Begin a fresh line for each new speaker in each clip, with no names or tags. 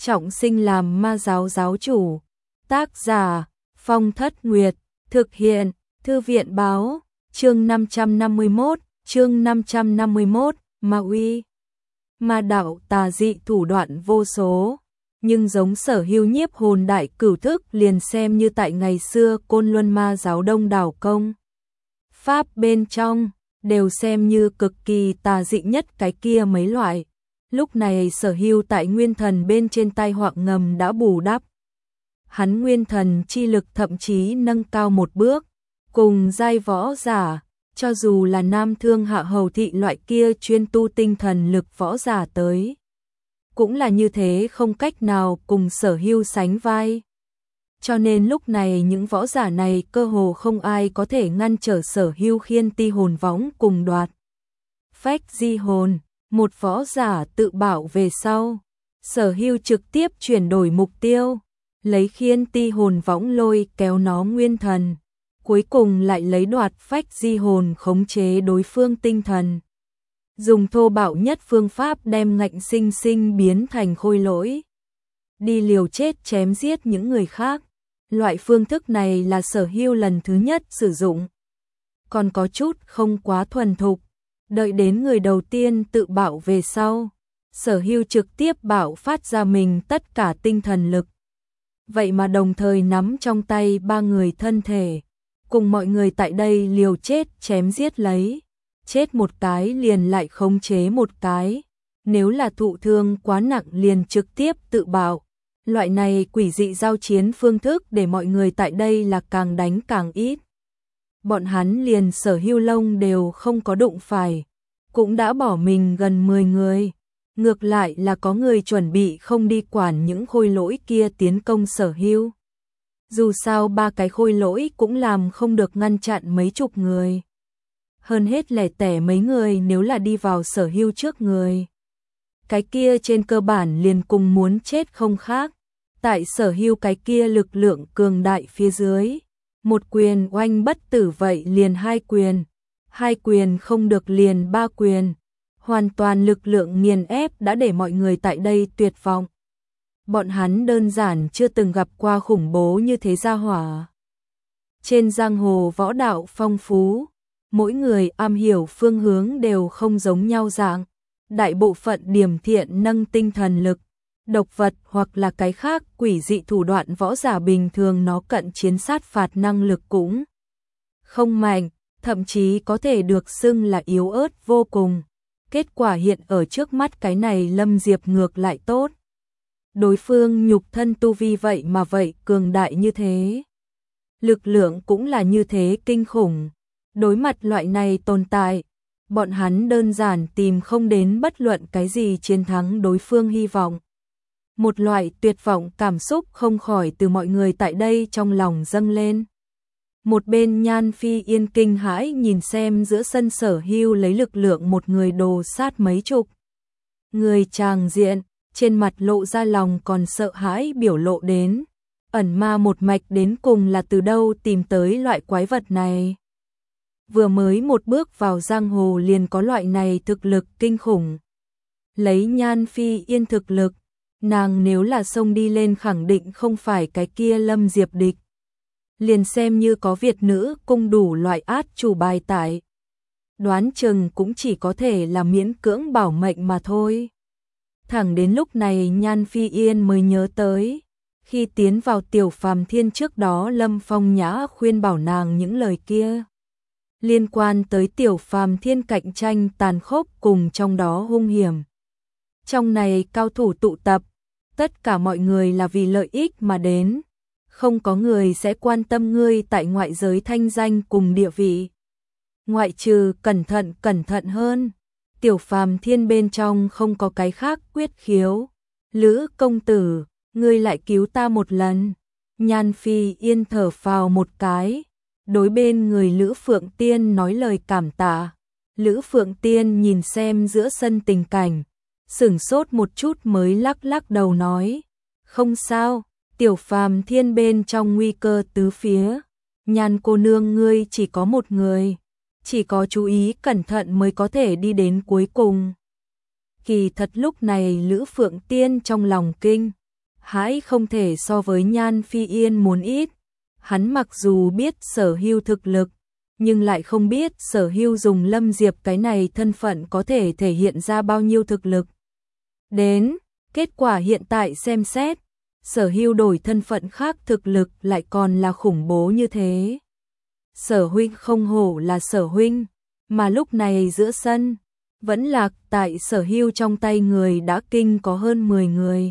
trọng sinh làm ma giáo giáo chủ. Tác giả Phong Thất Nguyệt. Thực hiện Thư viện báo. Chương 551, Ma uy. Ma đạo tà dị thủ đoạn vô số. Nhưng giống Sở Hưu nhiếp hồn đại cửu thức liền xem như tại ngày xưa Côn Luân ma giáo đông đảo công pháp bên trong, đều xem như cực kỳ tà dị nhất cái kia mấy loại. Lúc này Sở Hưu tại nguyên thần bên trên tai họa ngầm đã bù đắp. Hắn nguyên thần chi lực thậm chí nâng cao một bước, cùng giai võ giả, cho dù là nam thương hạ hầu thị loại kia chuyên tu tinh thần lực võ giả tới. Cũng là như thế, không cách nào cùng Sở Hưu sánh vai. Cho nên lúc này những võ giả này cơ hồ không ai có thể ngăn trở Sở Hưu khiên ti hồn võng cùng đoạt phách di hồn. Một võ giả tự bảo về sau, Sở Hưu trực tiếp chuyển đổi mục tiêu, lấy khiên ti hồn võng lôi kéo nó nguyên thần, cuối cùng lại lấy đoạt phách di hồn khống chế đối phương tinh thần. Dùng thô bạo nhất phương pháp đem ngạnh sinh sinh biến thành khôi lỗi, đi liều chết chém giết những người khác. Loại phương thức này là Sở Hưu lần thứ nhất sử dụng, còn có chút không quá thuần thục. Đợi đến người đầu tiên tự bạo về sau, Sở Hưu trực tiếp bạo phát ra mình tất cả tinh thần lực. Vậy mà đồng thời nắm trong tay ba người thân thể, cùng mọi người tại đây liều chết chém giết lấy. Chết một cái liền lại khống chế một cái, nếu là thụ thương quá nặng liền trực tiếp tự bạo. Loại này quỷ dị giao chiến phương thức để mọi người tại đây là càng đánh càng ít. Bọn hắn liền Sở Hưu lông đều không có đụng phải, cũng đã bỏ mình gần 10 người. Ngược lại là có người chuẩn bị không đi quản những khôi lỗi kia tiến công Sở Hưu. Dù sao ba cái khôi lỗi cũng làm không được ngăn chặn mấy chục người. Hơn hết lẻ tẻ mấy người nếu là đi vào Sở Hưu trước người, cái kia trên cơ bản liền cùng muốn chết không khác. Tại Sở Hưu cái kia lực lượng cường đại phía dưới, một quyền oanh bất tử vậy liền hai quyền không được liền ba quyền, hoàn toàn lực lượng nghiền ép đã để mọi người tại đây tuyệt vọng. Bọn hắn đơn giản chưa từng gặp qua khủng bố như thế gia hỏa. Trên giang hồ võ đạo phong phú, mỗi người am hiểu phương hướng đều không giống nhau dạng. Đại bộ phận điểm thiện nâng tinh thần lực, độc vật hoặc là cái khác quỷ dị thủ đoạn võ giả bình thường nó cận chiến sát phạt năng lực cũng không mạnh, thậm chí có thể được xưng là yếu ớt vô cùng. Kết quả hiện ở trước mắt cái này Lâm Diệp ngược lại tốt. Đối phương nhục thân tu vi vậy mà vậy cường đại như thế. Lực lượng cũng là như thế kinh khủng. Đối mặt loại này tồn tại, bọn hắn đơn giản tìm không đến bất luận cái gì chiến thắng đối phương hy vọng. Một loại tuyệt vọng cảm xúc không khỏi từ mọi người tại đây trong lòng dâng lên. Một bên Nhan Phi Yên kinh hãi nhìn xem giữa sân Sở Hưu lấy lực lượng một người đồ sát mấy chục người tràng diện, trên mặt lộ ra lòng còn sợ hãi biểu lộ đến. Ẩn ma một mạch đến cùng là từ đâu tìm tới loại quái vật này. Vừa mới một bước vào giang hồ liền có loại này thực lực kinh khủng. Lấy Nhan Phi Yên thực lực, nàng nếu là xông đi lên khẳng định không phải cái kia Lâm Diệp địch. Liền xem như có Việt nữ cung đủ loại át chủ bài tại, đoán chừng cũng chỉ có thể là miễn cưỡng bảo mệnh mà thôi. Thẳng đến lúc này Nhan Phi Yên mới nhớ tới, khi tiến vào Tiểu Phàm Thiên trước đó Lâm Phong Nhã khuyên bảo nàng những lời kia. Liên quan tới Tiểu Phàm Thiên cạnh tranh tàn khốc cùng trong đó hung hiểm. Trong này cao thủ tụ tập, tất cả mọi người là vì lợi ích mà đến. Không có người sẽ quan tâm ngươi tại ngoại giới thanh danh cùng địa vị. Ngoại trừ cẩn thận hơn. Tiểu Phàm Thiên bên trong không có cái khác quyết khiếu. Lữ công tử, ngươi lại cứu ta một lần. Nhan Phi Yên thở phào một cái. Đối bên người Lữ Phượng Tiên nói lời cảm tạ. Lữ Phượng Tiên nhìn xem giữa sân tình cảnh, sửng sốt một chút mới lắc đầu nói. Không sao, Tiểu Phàm Thiên bên trong nguy cơ tứ phía. Nhan cô nương ngươi chỉ có một người. Chỉ có chú ý cẩn thận mới có thể đi đến cuối cùng. Kỳ thật lúc này Lữ Phượng Tiên trong lòng kinh, hãi không thể so với Nhan Phi Yên muốn ít. Hắn mặc dù biết Sở Hưu thực lực, nhưng lại không biết Sở Hưu dùng Lâm Diệp cái này thân phận có thể thể hiện ra bao nhiêu thực lực. Đến, kết quả hiện tại xem xét, Sở Hưu đổi thân phận khác thực lực lại còn là khủng bố như thế. Sở huynh không hổ là Sở huynh, mà lúc này giữa sân, vẫn lạc tại Sở Hưu trong tay người đã kinh có hơn 10 người.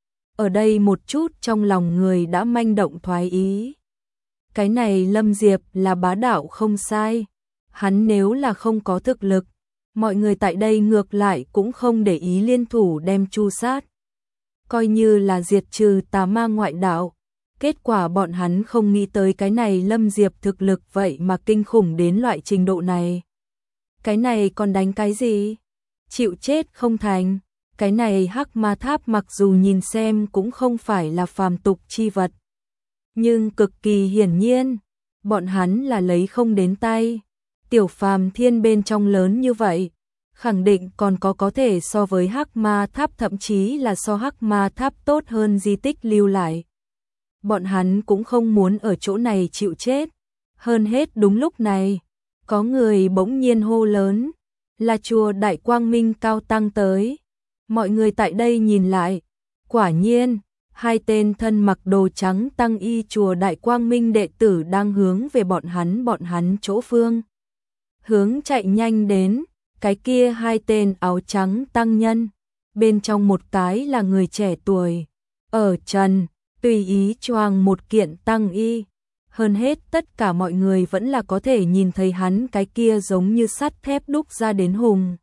Ở đây một chút trong lòng người đã manh động thoái ý. Cái này Lâm Diệp là bá đạo không sai, hắn nếu là không có thực lực, mọi người tại đây ngược lại cũng không để ý liên thủ đem chu sát. Coi như là diệt trừ tà ma ngoại đạo, kết quả bọn hắn không nghĩ tới cái này Lâm Diệp thực lực vậy mà kinh khủng đến loại trình độ này. Cái này còn đánh cái gì? Chịu chết không thành. Cái này Hắc Ma Tháp mặc dù nhìn xem cũng không phải là phàm tục chi vật, nhưng cực kỳ hiển nhiên, bọn hắn là lấy không đến tay. Tiểu phàm thiên bên trong lớn như vậy, khẳng định còn có thể so với Hắc Ma Tháp, thậm chí là so Hắc Ma Tháp tốt hơn di tích lưu lại. Bọn hắn cũng không muốn ở chỗ này chịu chết. Hơn hết đúng lúc này, có người bỗng nhiên hô lớn, là chùa Đại Quang Minh cao tăng tới. Mọi người tại đây nhìn lại, quả nhiên, hai tên thân mặc đồ trắng tăng y chùa Đại Quang Minh đệ tử đang hướng về bọn hắn chỗ phương. Hướng chạy nhanh đến, cái kia hai tên áo trắng tăng nhân, bên trong một cái là người trẻ tuổi, ở trần, tùy ý choàng một kiện tăng y. Hơn hết tất cả mọi người vẫn là có thể nhìn thấy hắn cái kia giống như sắt thép đúc ra đến hùng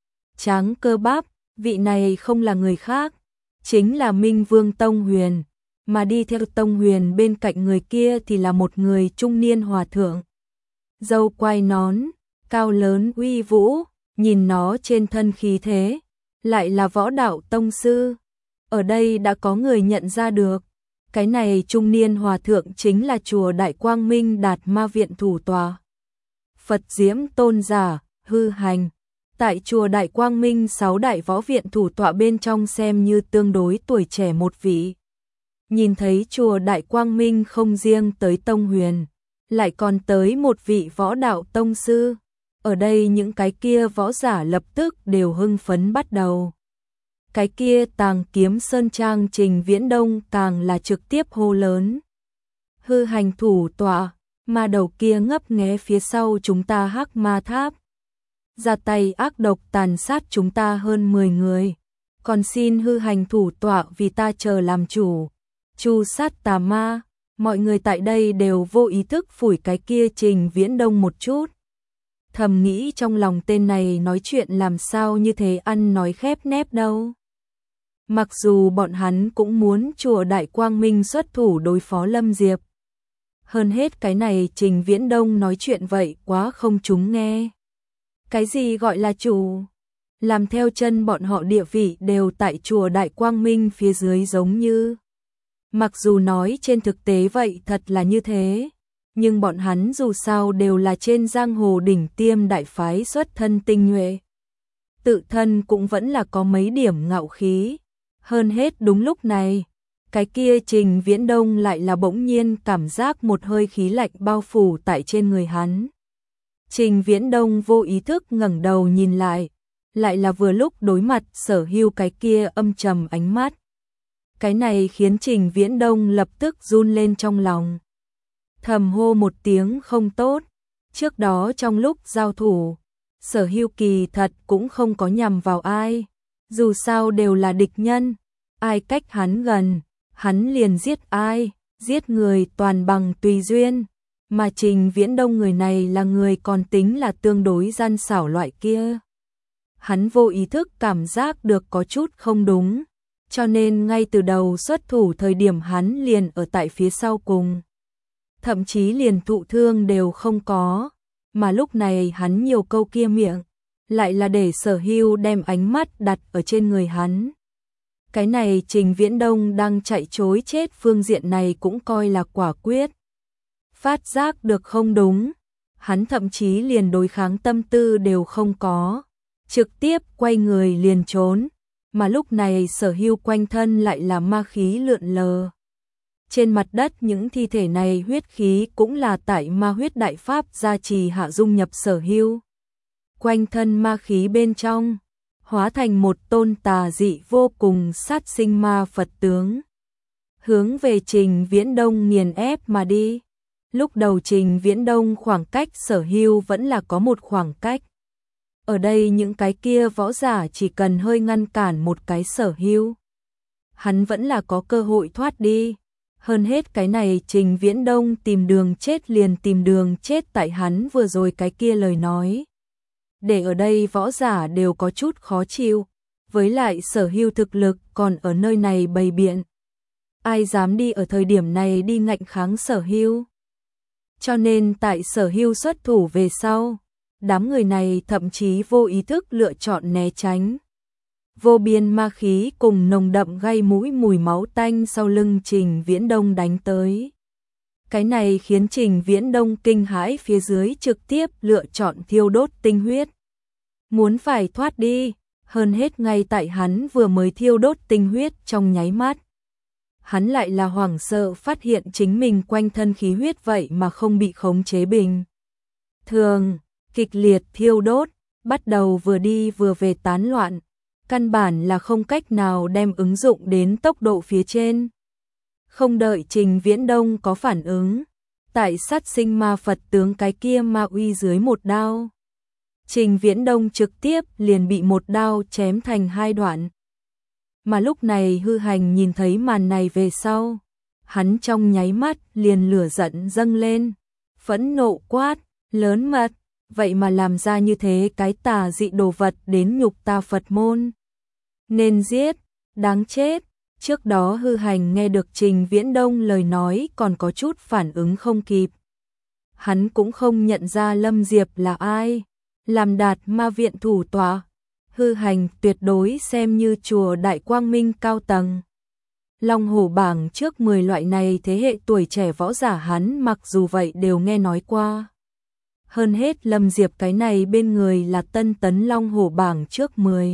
tráng cơ bắp. Vị này không là người khác, chính là Minh Vương Tông Huyền, mà đi theo Tông Huyền bên cạnh người kia thì là một người trung niên hòa thượng. Râu quai nón, cao lớn uy vũ, nhìn nó trên thân khí thế, lại là võ đạo tông sư. Ở đây đã có người nhận ra được, cái này trung niên hòa thượng chính là chùa Đại Quang Minh Đạt Ma Viện thủ tọa. Phật Diễm Tôn giả, Hư Hành. Tại chùa Đại Quang Minh 6 đại võ viện thủ tọa bên trong xem như tương đối tuổi trẻ một vị. Nhìn thấy chùa Đại Quang Minh không riêng tới Tông Huyền, lại còn tới một vị võ đạo tông sư. Ở đây những cái kia võ giả lập tức đều hưng phấn bắt đầu. Cái kia Tàng Kiếm Sơn Trang Trình Viễn Đông càng là trực tiếp hô lớn. Hư Hành thủ tọa, mà đầu kia ngấp nghé phía sau chúng ta Hắc Ma Tháp. Ra tay ác độc tàn sát chúng ta hơn 10 người, còn xin Hư Hành thủ tọa vì ta chờ làm chủ, chu sát tà ma. Mọi người tại đây đều vô ý thức phủi cái kia Trình Viễn Đông một chút. Thầm nghĩ trong lòng tên này nói chuyện làm sao như thế ăn nói khép nép đâu. Mặc dù bọn hắn cũng muốn chùa Đại Quang Minh xuất thủ đối phó Lâm Diệp. Hơn hết cái này Trình Viễn Đông nói chuyện vậy quá không chúng nghe. Cái gì gọi là chủ? Làm theo chân bọn họ địa vị đều tại chùa Đại Quang Minh phía dưới giống như. Mặc dù nói trên thực tế vậy thật là như thế, nhưng bọn hắn dù sao đều là trên giang hồ đỉnh tiêm đại phái xuất thân tinh nhuệ. Tự thân cũng vẫn là có mấy điểm ngạo khí. Hơn hết đúng lúc này, cái kia Trình Viễn Đông lại là bỗng nhiên cảm giác một hơi khí lạnh bao phủ tại trên người hắn. Trình Viễn Đông vô ý thức ngẩng đầu nhìn lại là vừa lúc đối mặt Sở Hưu cái kia âm trầm ánh mắt. Cái này khiến Trình Viễn Đông lập tức run lên trong lòng. Thầm hô một tiếng không tốt. Trước đó trong lúc giao thủ, Sở Hưu kỳ thật cũng không có nhằm vào ai. Dù sao đều là địch nhân, ai cách hắn gần, hắn liền giết ai, giết người toàn bằng tùy duyên. Mà Trình Viễn Đông người này là người còn tính là tương đối gian xảo loại kia. Hắn vô ý thức cảm giác được có chút không đúng, cho nên ngay từ đầu xuất thủ thời điểm hắn liền ở tại phía sau cùng. Thậm chí liền thụ thương đều không có, mà lúc này hắn nhiều câu kia miệng, lại là để Sở Hưu đem ánh mắt đặt ở trên người hắn. Cái này Trình Viễn Đông đang chạy trối chết phương diện này cũng coi là quả quyết. Phát giác được không đúng, hắn thậm chí liền đối kháng tâm tư đều không có, trực tiếp quay người liền trốn. mà lúc này Sở Hưu quanh thân lại là ma khí lượn lờ. Trên mặt đất những thi thể này huyết khí cũng là tại ma huyết đại pháp gia trì hạ dung nhập Sở Hưu. Quanh thân ma khí bên trong, hóa thành một tôn tà dị vô cùng sát sinh ma Phật tướng. Hướng về Trình Viễn Đông nghiền ép mà đi. Lúc đầu Trình Viễn Đông khoảng cách Sở Hưu vẫn là có một khoảng cách. Ở đây những cái kia võ giả chỉ cần hơi ngăn cản một cái Sở Hưu, hắn vẫn là có cơ hội thoát đi. Hơn hết cái này Trình Viễn Đông tìm đường chết liền tìm đường chết tại hắn vừa rồi cái kia lời nói. Để ở đây võ giả đều có chút khó chịu, với lại Sở Hưu thực lực còn ở nơi này bày biện. Ai dám đi ở thời điểm này đi ngạnh kháng Sở Hưu. Cho nên tại Sở Hưu xuất thủ về sau, đám người này thậm chí vô ý thức lựa chọn né tránh. Vô biên ma khí cùng nồng đậm gây mũi mùi máu tanh sau lưng Trình Viễn Đông đánh tới. Cái này khiến Trình Viễn Đông kinh hãi phía dưới trực tiếp lựa chọn thiêu đốt tinh huyết. Muốn phải thoát đi, hơn hết ngay tại hắn vừa mới thiêu đốt tinh huyết trong nháy mắt. Hắn lại là hoảng sợ phát hiện chính mình quanh thân khí huyết vậy mà không bị khống chế bình thường, kịch liệt thiêu đốt, bắt đầu vừa đi vừa về tán loạn, căn bản là không cách nào đem ứng dụng đến tốc độ phía trên. Không đợi Trình Viễn Đông có phản ứng, tại sát sinh ma Phật tướng cái kia ma uy dưới một đao, Trình Viễn Đông trực tiếp liền bị một đao chém thành hai đoạn. Mà lúc này Hư Hành nhìn thấy màn này về sau, hắn trong nháy mắt liền lửa giận dâng lên, phẫn nộ quát, lớn mật, vậy mà làm ra như thế cái tà dị đồ vật đến nhục ta Phật môn. Nên giết, đáng chết. Trước đó Hư Hành nghe được Trình Viễn Đông lời nói còn có chút phản ứng không kịp. Hắn cũng không nhận ra Lâm Diệp là ai, làm Đạt Ma viện thủ tọa. Hư Hành tuyệt đối xem như chùa Đại Quang Minh cao tầng. Long Hổ bảng trước 10 loại này thế hệ tuổi trẻ võ giả hắn mặc dù vậy đều nghe nói qua. Hơn hết Lâm Diệp cái này bên người là tân tấn Long Hổ bảng trước 10.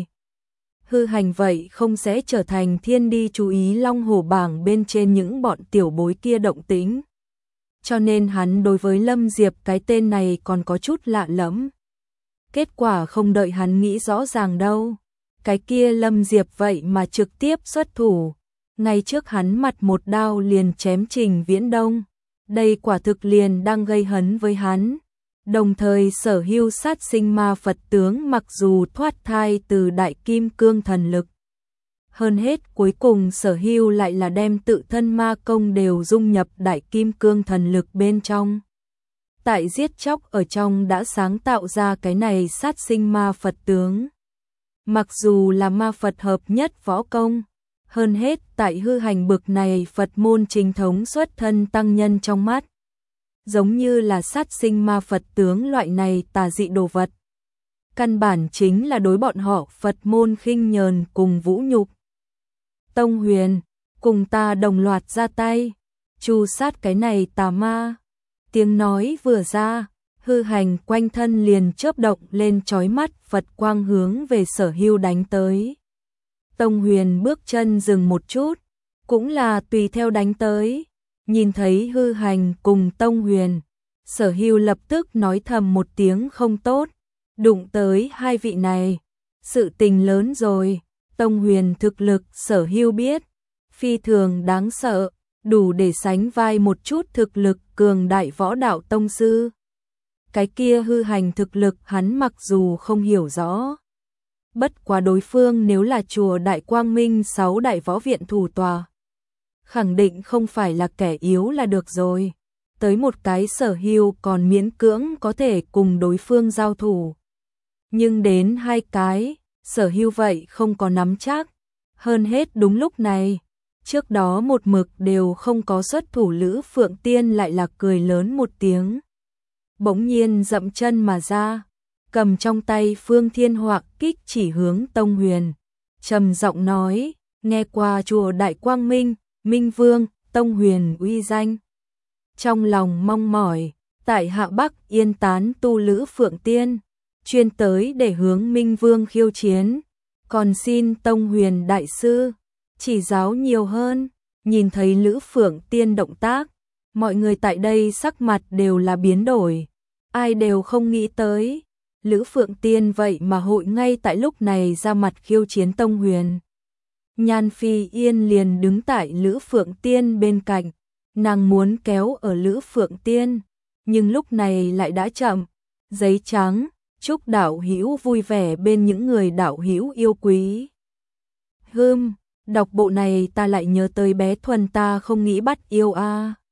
Hư Hành vậy không sẽ trở thành thiên đi chú ý Long Hổ bảng bên trên những bọn tiểu bối kia động tĩnh. Cho nên hắn đối với Lâm Diệp cái tên này còn có chút lạ lẫm. Kết quả không đợi hắn nghĩ rõ ràng đâu. Cái kia Lâm Diệp vậy mà trực tiếp xuất thủ. Ngay trước hắn mặt một đao liền chém Trình Viễn Đông. Đây quả thực liền đang gây hấn với hắn. Đồng thời Sở Hưu sát sinh ma Phật tướng mặc dù thoát thai từ Đại Kim Cương thần lực. Hơn hết cuối cùng Sở Hưu lại là đem tự thân ma công đều dung nhập Đại Kim Cương thần lực bên trong. Tại giết chóc ở trong đã sáng tạo ra cái này sát sinh ma Phật tướng. Mặc dù là ma Phật hợp nhất võ công, hơn hết tại Hư Hành bực này Phật môn chính thống xuất thân tăng nhân trong mắt. Giống như là sát sinh ma Phật tướng loại này tà dị đồ vật. Căn bản chính là đối bọn họ Phật môn khinh nhờn cùng vũ nhục. Tông Huyền, cùng ta đồng loạt ra tay, tru sát cái này tà ma. Tiếng nói vừa ra, Hư Hành quanh thân liền chớp động lên chói mắt Phật quang hướng về Sở Hưu đánh tới. Tông Huyền bước chân dừng một chút, cũng là tùy theo đánh tới. Nhìn thấy Hư Hành cùng Tông Huyền, Sở Hưu lập tức nói thầm một tiếng không tốt, đụng tới hai vị này, sự tình lớn rồi. Tông Huyền thực lực Sở Hưu biết, phi thường đáng sợ, đủ để sánh vai một chút thực lực cường đại võ đạo tông sư. Cái kia Hư Hành thực lực hắn mặc dù không hiểu rõ, bất quá đối phương nếu là chùa Đại Quang Minh 6 đại võ viện thủ tòa, khẳng định không phải là kẻ yếu là được rồi. Tới một cái Sở Hưu còn miễn cưỡng có thể cùng đối phương giao thủ. Nhưng đến hai cái, Sở Hưu vậy không có nắm chắc. Hơn hết đúng lúc này, trước đó một mực đều không có xuất thủ Lữ Phượng Tiên lại là cười lớn một tiếng. Bỗng nhiên dậm chân mà ra, cầm trong tay Phương Thiên Họa kích chỉ hướng Tông Huyền. Trầm giọng nói, nghe qua chùa Đại Quang Minh, Minh Vương, Tông Huyền uy danh. Trong lòng mong mỏi, tại Hạ Bắc yên tán tu Lữ Phượng Tiên, chuyên tới để hướng Minh Vương khiêu chiến. còn xin Tông Huyền đại sư chỉ giáo nhiều hơn. Nhìn thấy Lữ Phượng Tiên động tác, mọi người tại đây sắc mặt đều là biến đổi, ai đều không nghĩ tới, Lữ Phượng Tiên vậy mà hội ngay tại lúc này ra mặt khiêu chiến Tông Huyền. Nhan Phi Yên liền đứng tại Lữ Phượng Tiên bên cạnh, nàng muốn kéo ở Lữ Phượng Tiên, nhưng lúc này lại đã chậm. Giấy trắng, chúc đạo hữu vui vẻ bên những người đạo hữu yêu quý. Đọc bộ này ta lại nhớ tới bé Thuần ta không nghĩ bắt yêu a.